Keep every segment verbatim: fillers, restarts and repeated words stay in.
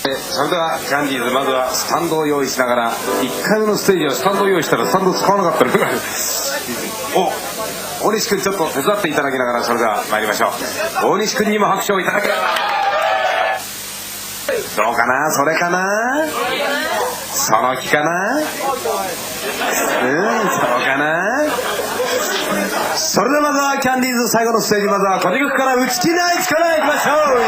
それではキャンディーズ、まずはスタンドを用意しながら、いっかいめのステージはスタンドを用意したらスタンド使わなかったのお大西君ちょっと手伝っていただきながら、それでは参りましょう。大西君にも拍手をいただければ。どうかな、それかな、その気かな、うん、そうかな。それではまずはキャンディーズ最後のステージ、まずはこの曲から打ち切りナイツからいきましょう。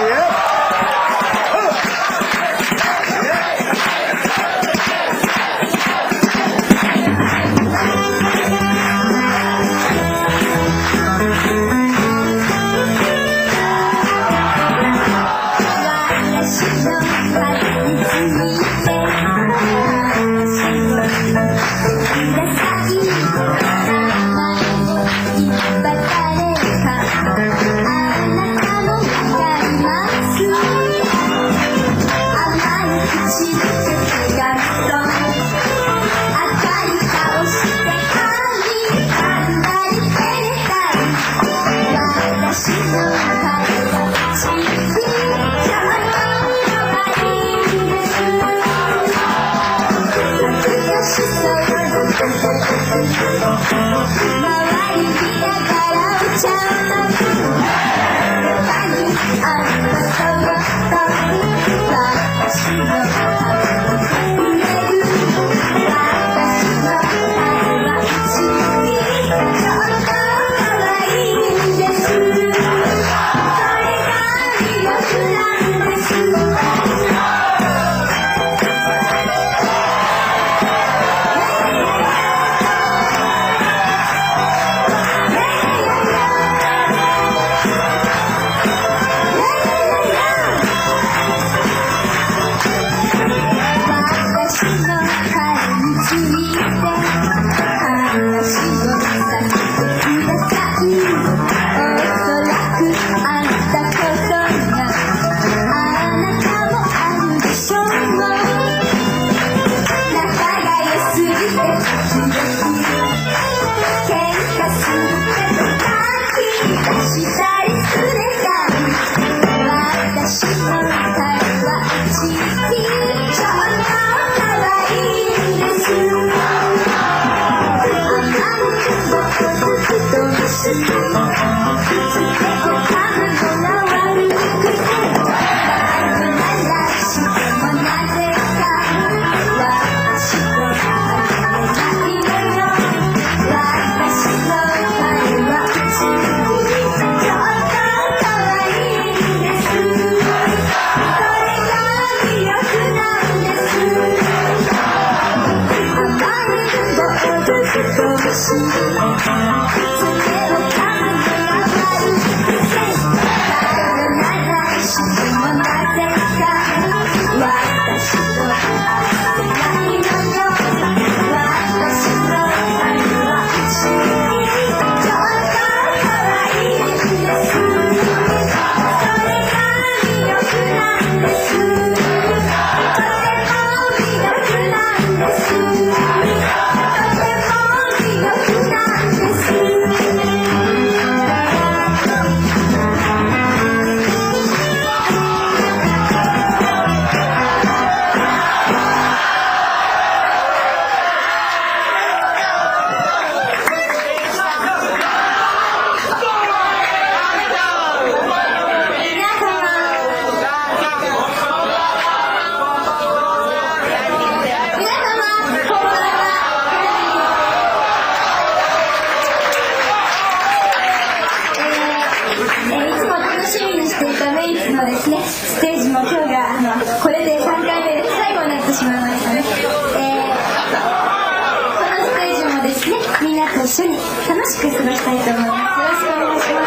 ステージも今日があのこれでさんかいめで最後になってしまいましたね、えー、このステージもですね、みんなと一緒に楽しく過ごしたいと思います。よろしくお願いします。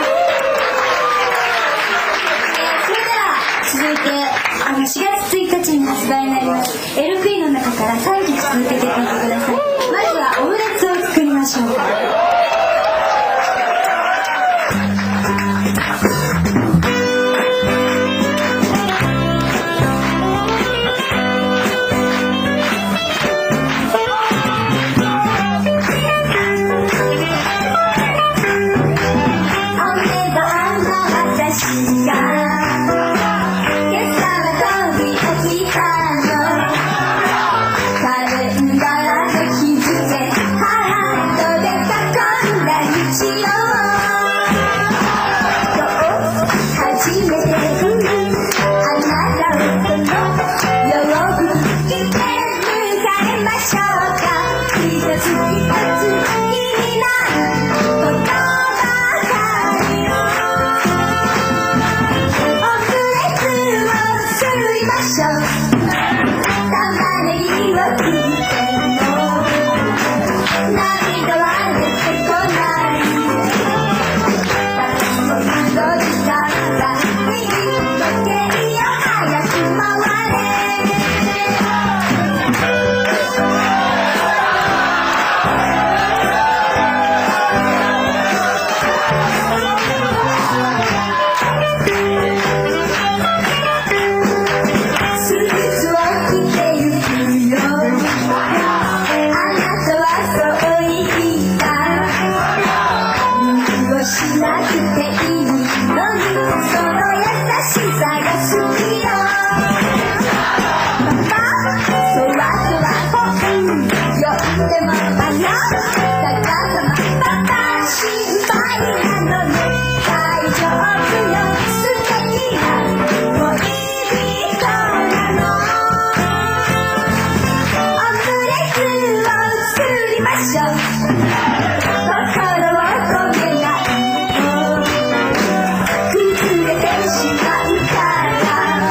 えー、それでは続いてあのしがつついたちに発売になります エルピー の中からさんき続けて聴いてください。まずはオムレツを作りましょう。私が今朝は飛び起きたが好きよパパそわそわ本呼んでもあらだからパパ心配なのに大丈夫よ素敵な恋人なのオムレツを作りましょう心を込めないと崩れてしまうから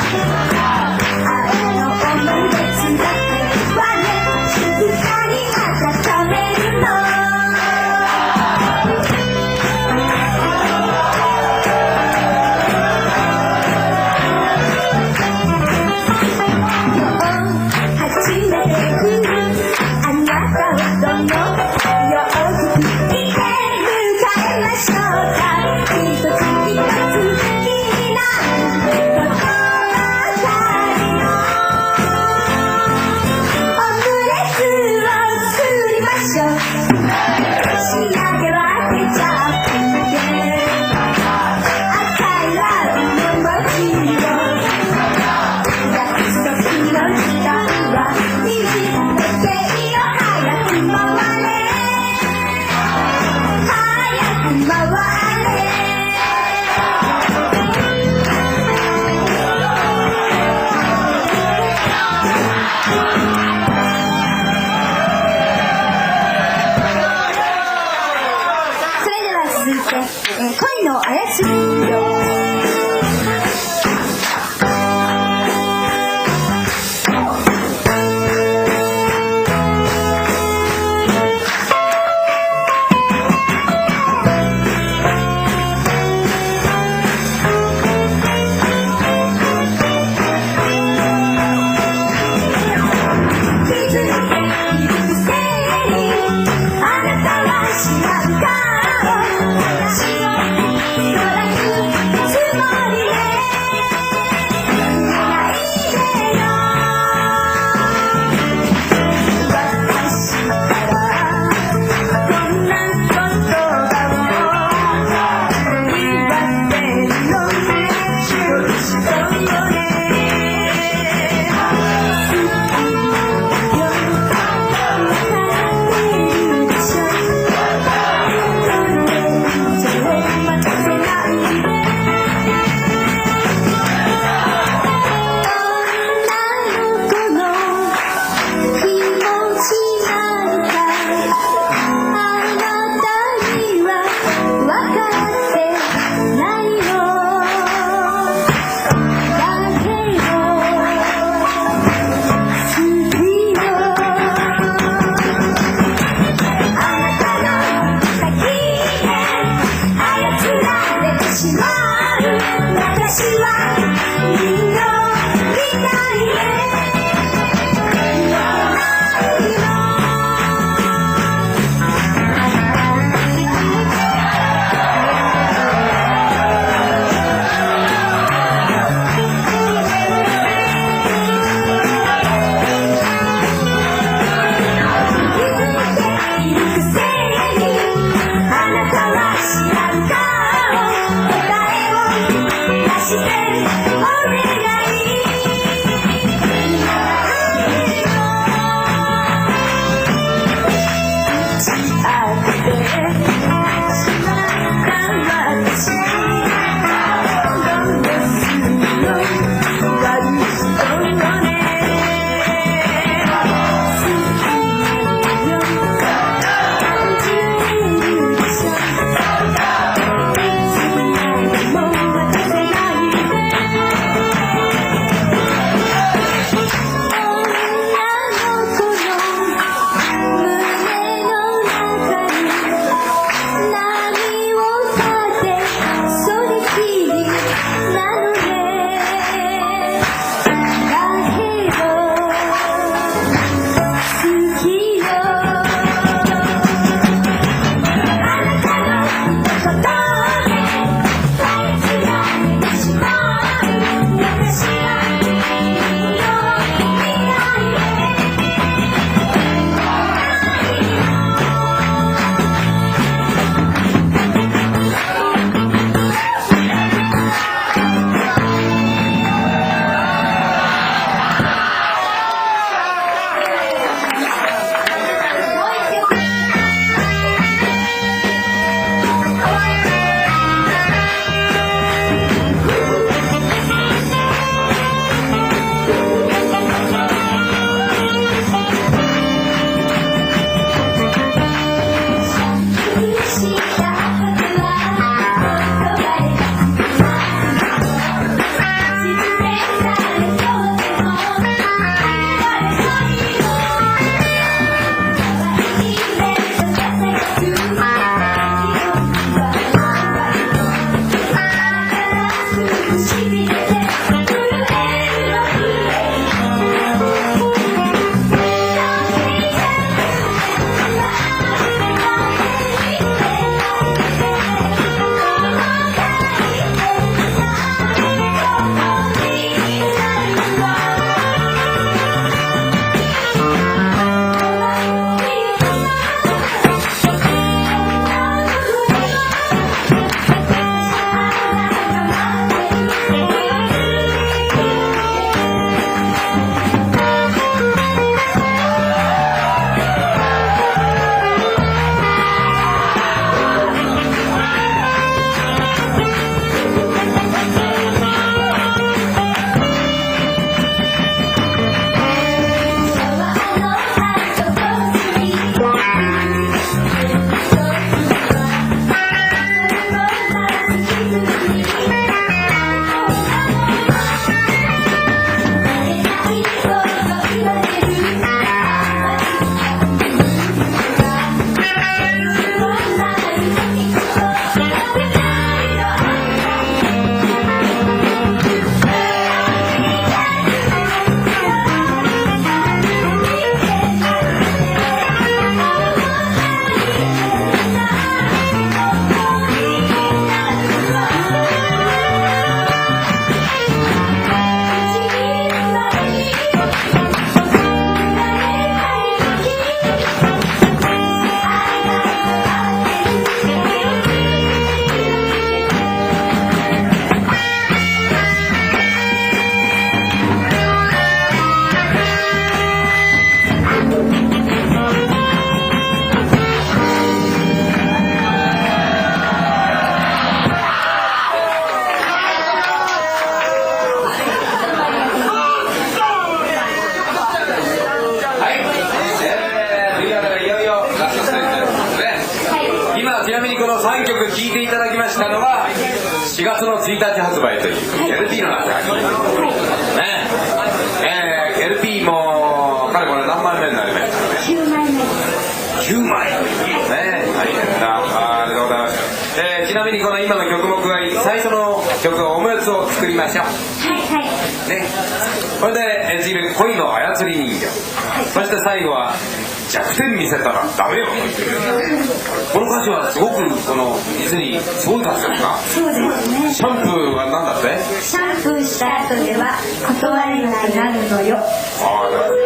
聴いていただきましたのはしがつのついたち発売という エルピー の中で入ってますね。えー、エルピー も彼これ何枚目になりましたね。 きゅうまいめ。 きゅうまいね、大変なありがとうございます。えー、ちなみにこの今の曲目が最初の曲はオムレツを作りましょう。 はいはい。 ね、これで演じる恋の操り人形、そして最後は弱点見せたらダメよ。この歌詞はすごくこの実にすごい歌詞ですか。 そうですね。 シャンプーは何だって。 シャンプーした後では断れなくなるのよ。 ああ、なるほどね。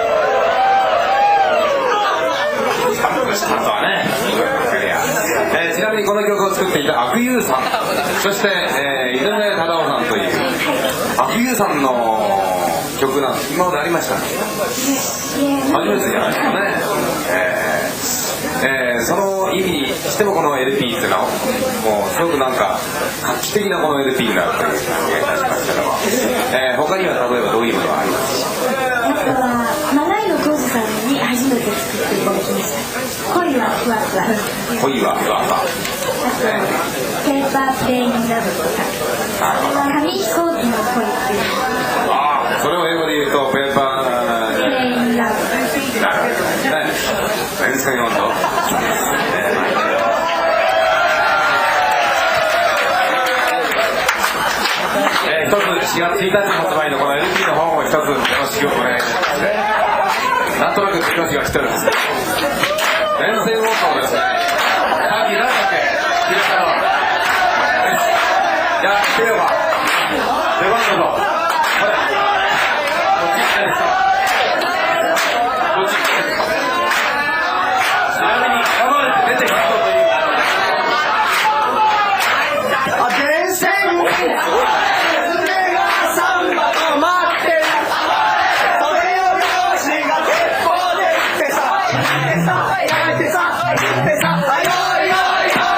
シャンプーした後はね、えー、ちなみにこの曲を作っていた阿久悠さん、そして、えー、井上忠夫さんという阿久悠さんの曲なんです。今までありましたね。初めてじゃないですかね。えーえー、その意味にしてもこの エルピー っていうのはもうすごくなんか画期的なこの エルピー になるという感じがいたしましたけども、えー、他には例えばどういうものがありますか。 あとはマライのコースさんに初めて作っていただきました。恋はふわふわ。 恋はふわふわ。 あとペーパープレインラブとか、紙飛行機の恋っていう。 ああ、それを英語で言うとペーパープレインラブ。 なるほどね。全然読んだ。えー、一つしがつついたち発売のこの エルピー の本を一つよろしくお願いします。なんとなく手の字がしてるんです。連戦応答ですね。さっき誰だっけ？入れたの。じゃあ、来てよば。出番だぞ。これ。こっち来てる人。こっち来てる人。ちなみに、我慢って出てきたという。 あ、電線娘がサンバと待ってる。それを両親が鉄砲で撃ってさ、でさ、やめてさ、でさ、はいよいよいよ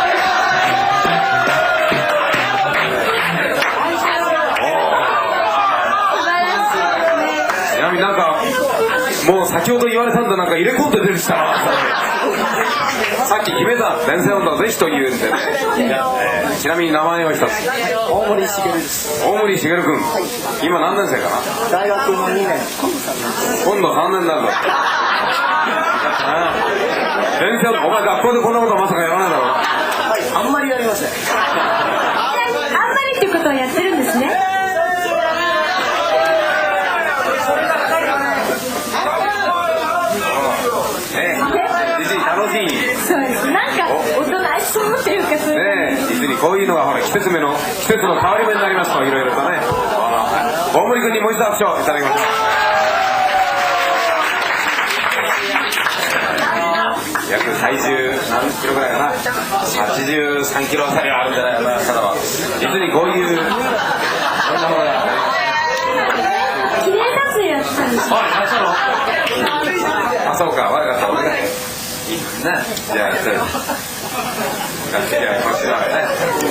ちなみになんか、もう先ほど言われたんだ、なんか入れ込んで出てきたな。さっき決めた電線音頭ぜひと言うんでね。えー、ちなみに名前は一つ。 大森茂です。 大森茂君。今何年生かな。 大学のにねん。 今度さんねんなんだ。電線音頭、お前学校でこんなことまさかやらないだろう。 はい、あんまりやりません。 あんまりっていうことはやってるんですね。 実に楽しい。 そうです。なんかおとなしそうっていうかそういう。 ねえ、実にこういうのがほら季節目の季節の変わり目になりますといろいろとね。大森君にもう一度拍手をいただきましょう。約体重何キロぐらいかな。はちじゅうさんキロあたりはあるんじゃないかな。ただ実にこういうこんなものが。 記念撮影やってたんですよ。 あ、やったの？あ、そうか、悪かった、俺が。いいですね。じゃあ、じゃあ、じゃあ、こちらね。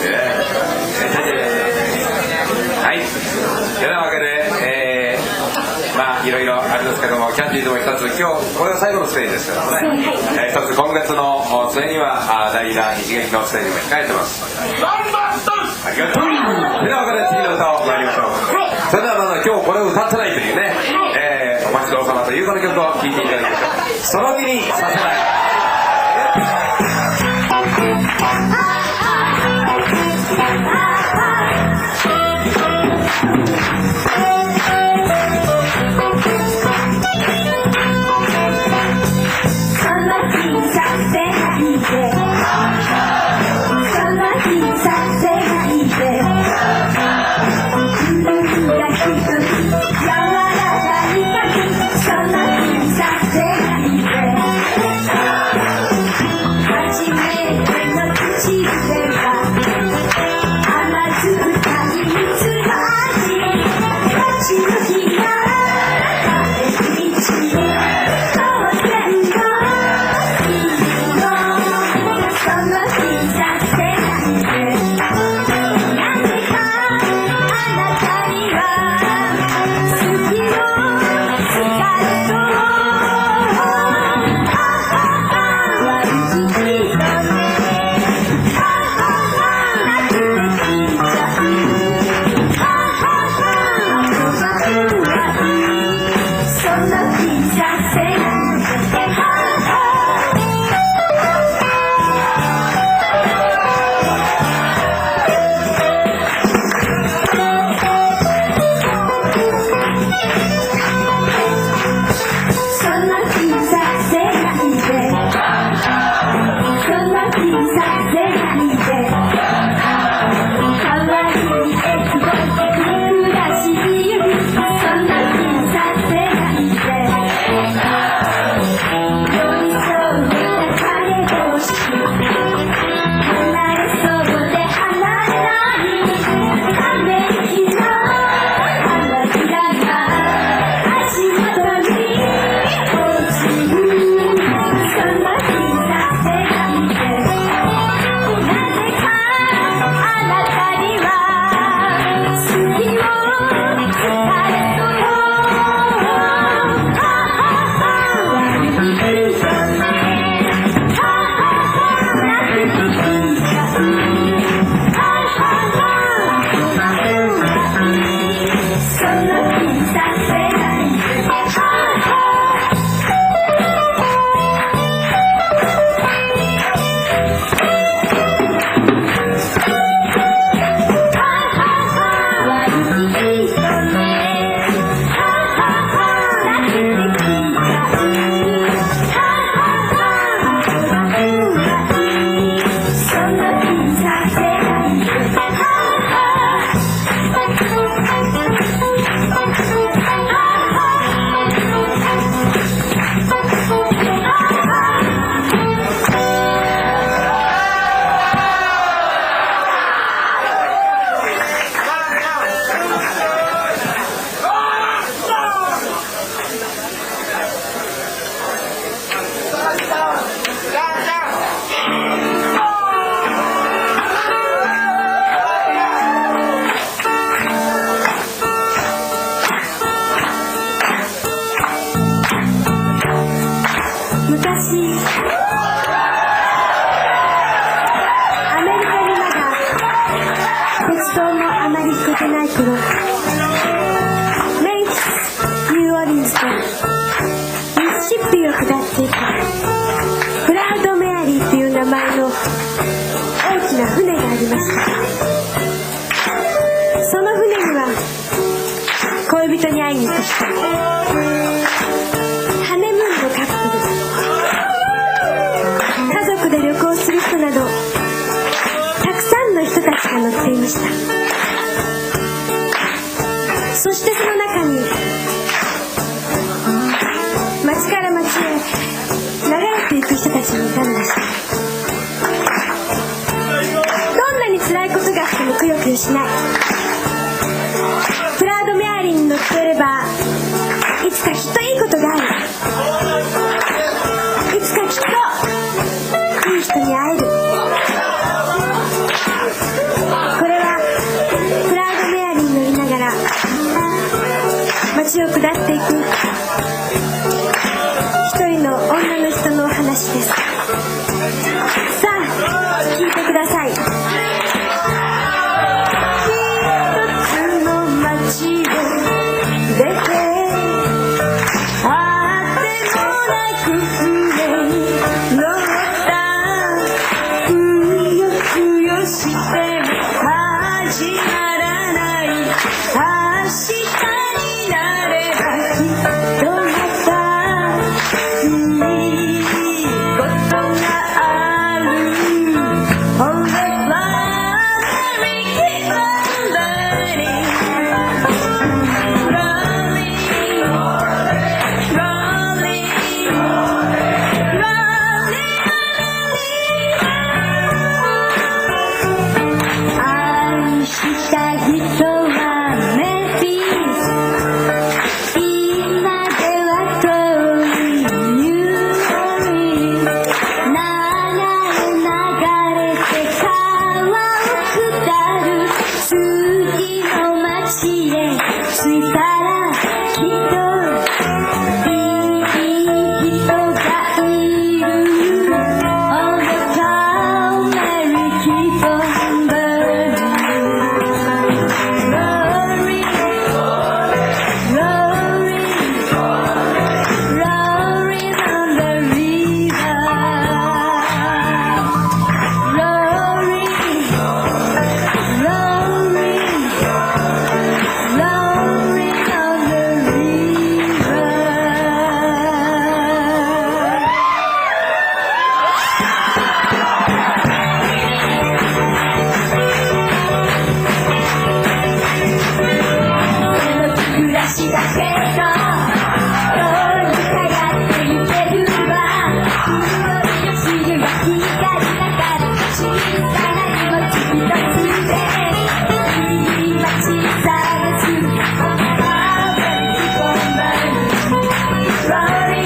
はい。てなわけで、えー、まあ、いろいろあれですけども、キャンディーズも一つ、今日、これが最後のステージですけどもね。えー、一つ、今月の末には、代打一撃のステージも控えてます。ありがとう。てなわけで、次の歌を参りましょう。 はい。 それではまず今日これを歌ってないというね、 はい、 えー、お待ちどうさまというこの曲を聴いていただきましょう。その気にさせない。 初めての口でそしてその中に町から町へ流れていく人たちもいたんです。どんなに辛いことがあってもくよくよしない。プラウドメアリーに乗っていればいつかきっといいことがある。いつかきっといい人に会える。これはプラウドメアリーに乗りながら街を下っていく一人の女の人のお話です。さあ聞いてください。一つの街を出てあってもなく船に乗ったくよくよしても始まらない明日になればきっとまたいいことがある。 On the fly keep on burning rolling rolling rolling 愛した人はメビー今では遠いニューオーリン流れ流れて川を下る次の街へ着いたらきっといい人がいる。 On the town Mary keep on burning rolling rolling rolling on the river rolling rolling rolling on the river. 暮らしだけどどうにかやっていけるわ。潤いの白が光だから小さな命一つでいい街探す。Rolling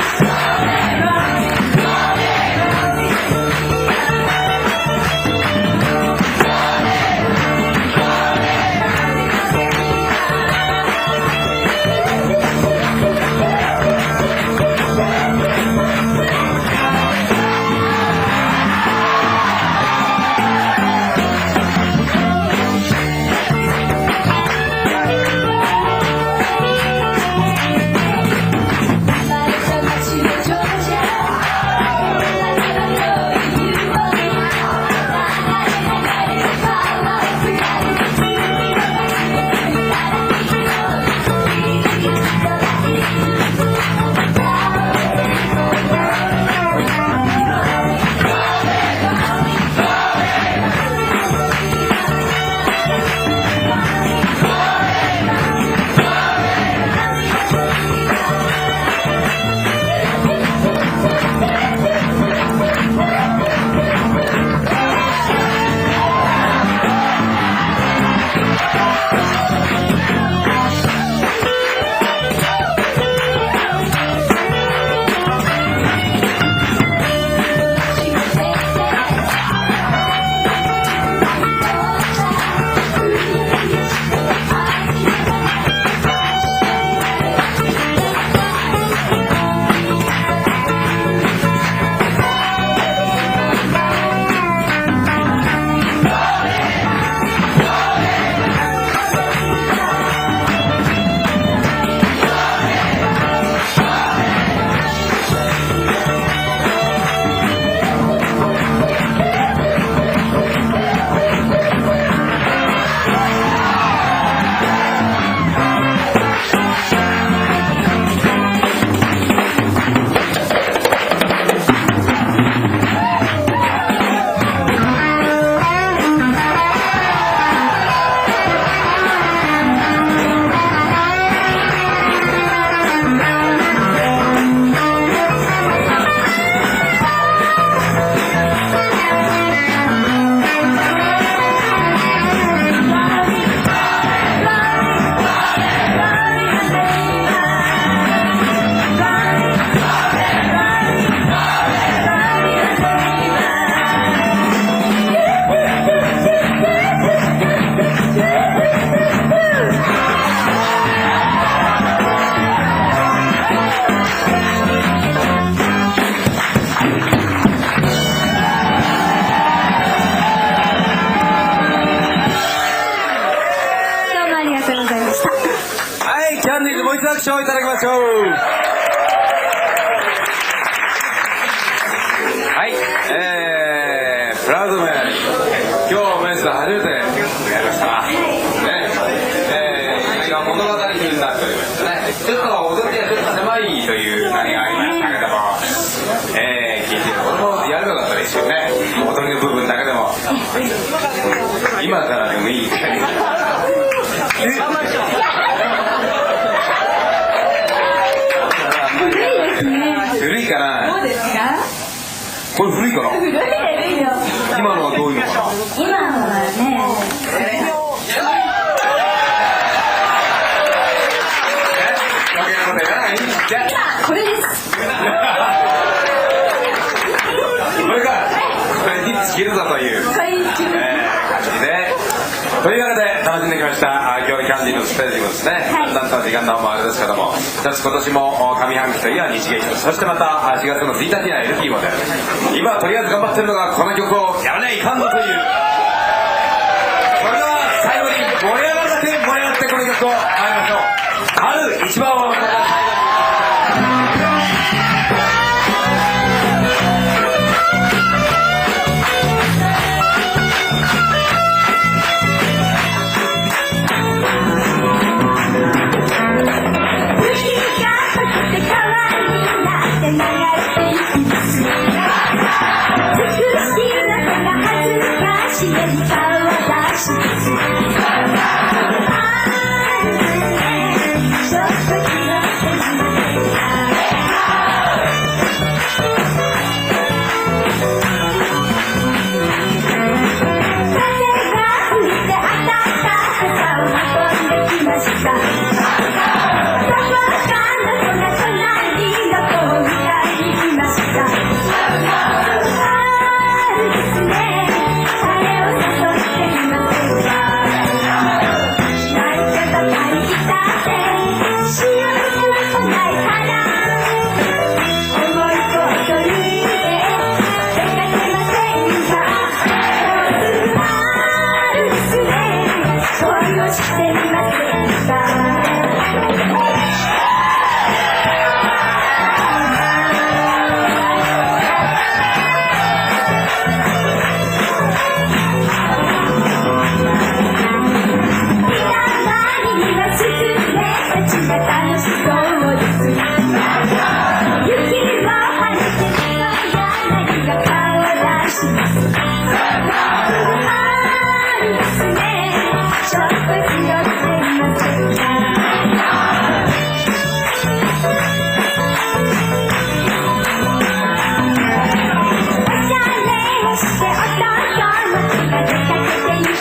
水拍手をいただきましょう。はい、えー、プラウドメン、今日メンス初めてやりましたな。ね、えー、これが物語風になっておりましたね。ちょっと踊りがちょっと狭いという何がありましたけども、えー、聞いてるこれもやればよかったですよね。踊りの部分だけでも。今からでもいい。古いかな。 どうですか？ これ古いかな。 古いですよ。 今のはどういうのかな。 今のはね、 余計なこと言わない。じゃあこれです。 これか。これに尽きるぞという、 これに尽きる、 えー、感じで。というわけで楽しんできました。今日のキャンディーのステージもですね、 はい、 だんだんと時間の方もあれですけども、ひとつ今年も上半期といえば日劇と、そしてまたしがつのついたちには エルティー もで、今とりあえず頑張ってるのがこの曲をやらないかんのという。それでは最後に盛り上がって盛り上がってこの曲を参りましょう。春一番をまた最後に。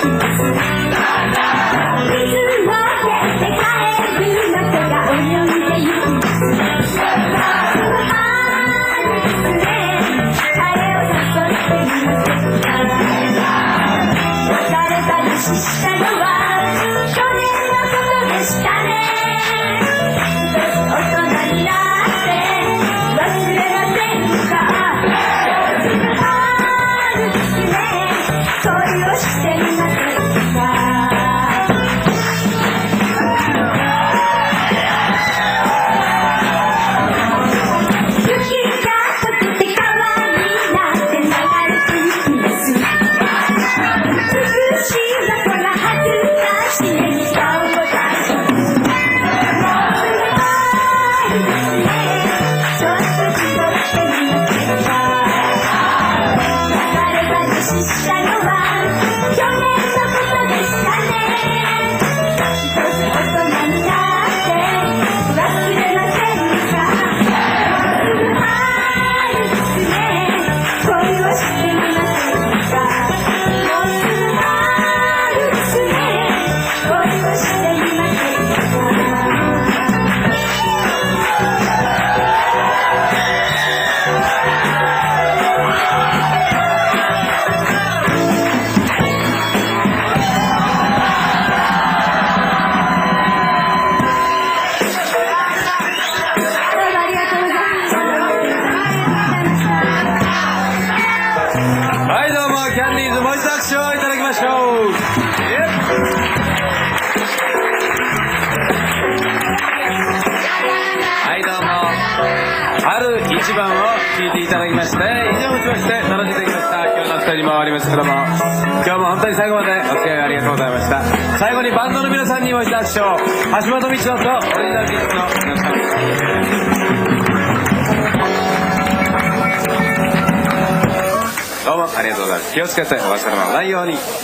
水を出て帰るのが泳いではいどうも春一番を聞いていただきまして以上をもちまして楽しんできました今日のふたり回りますけども今日も本当に最後までお付き合いありがとうございました最後にバンドの皆さんにも一度拍手を橋本道夫とオリジナルキッズの皆さんどうもありがとうございます気をつけてお忘れのないように